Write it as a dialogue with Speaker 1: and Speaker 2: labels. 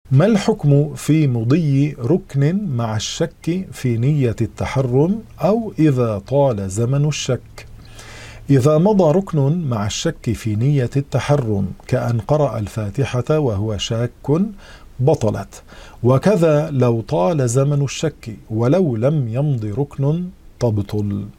Speaker 1: ما الحكم في مضي ركن مع الشك في نية التحرم أو إذا طال زمن الشك؟ إذا مضى ركن مع الشك في نية التحرم كأن قرأ الفاتحة وهو شاك بطلت، وكذا لو طال زمن الشك ولو لم يمض ركن تبطل.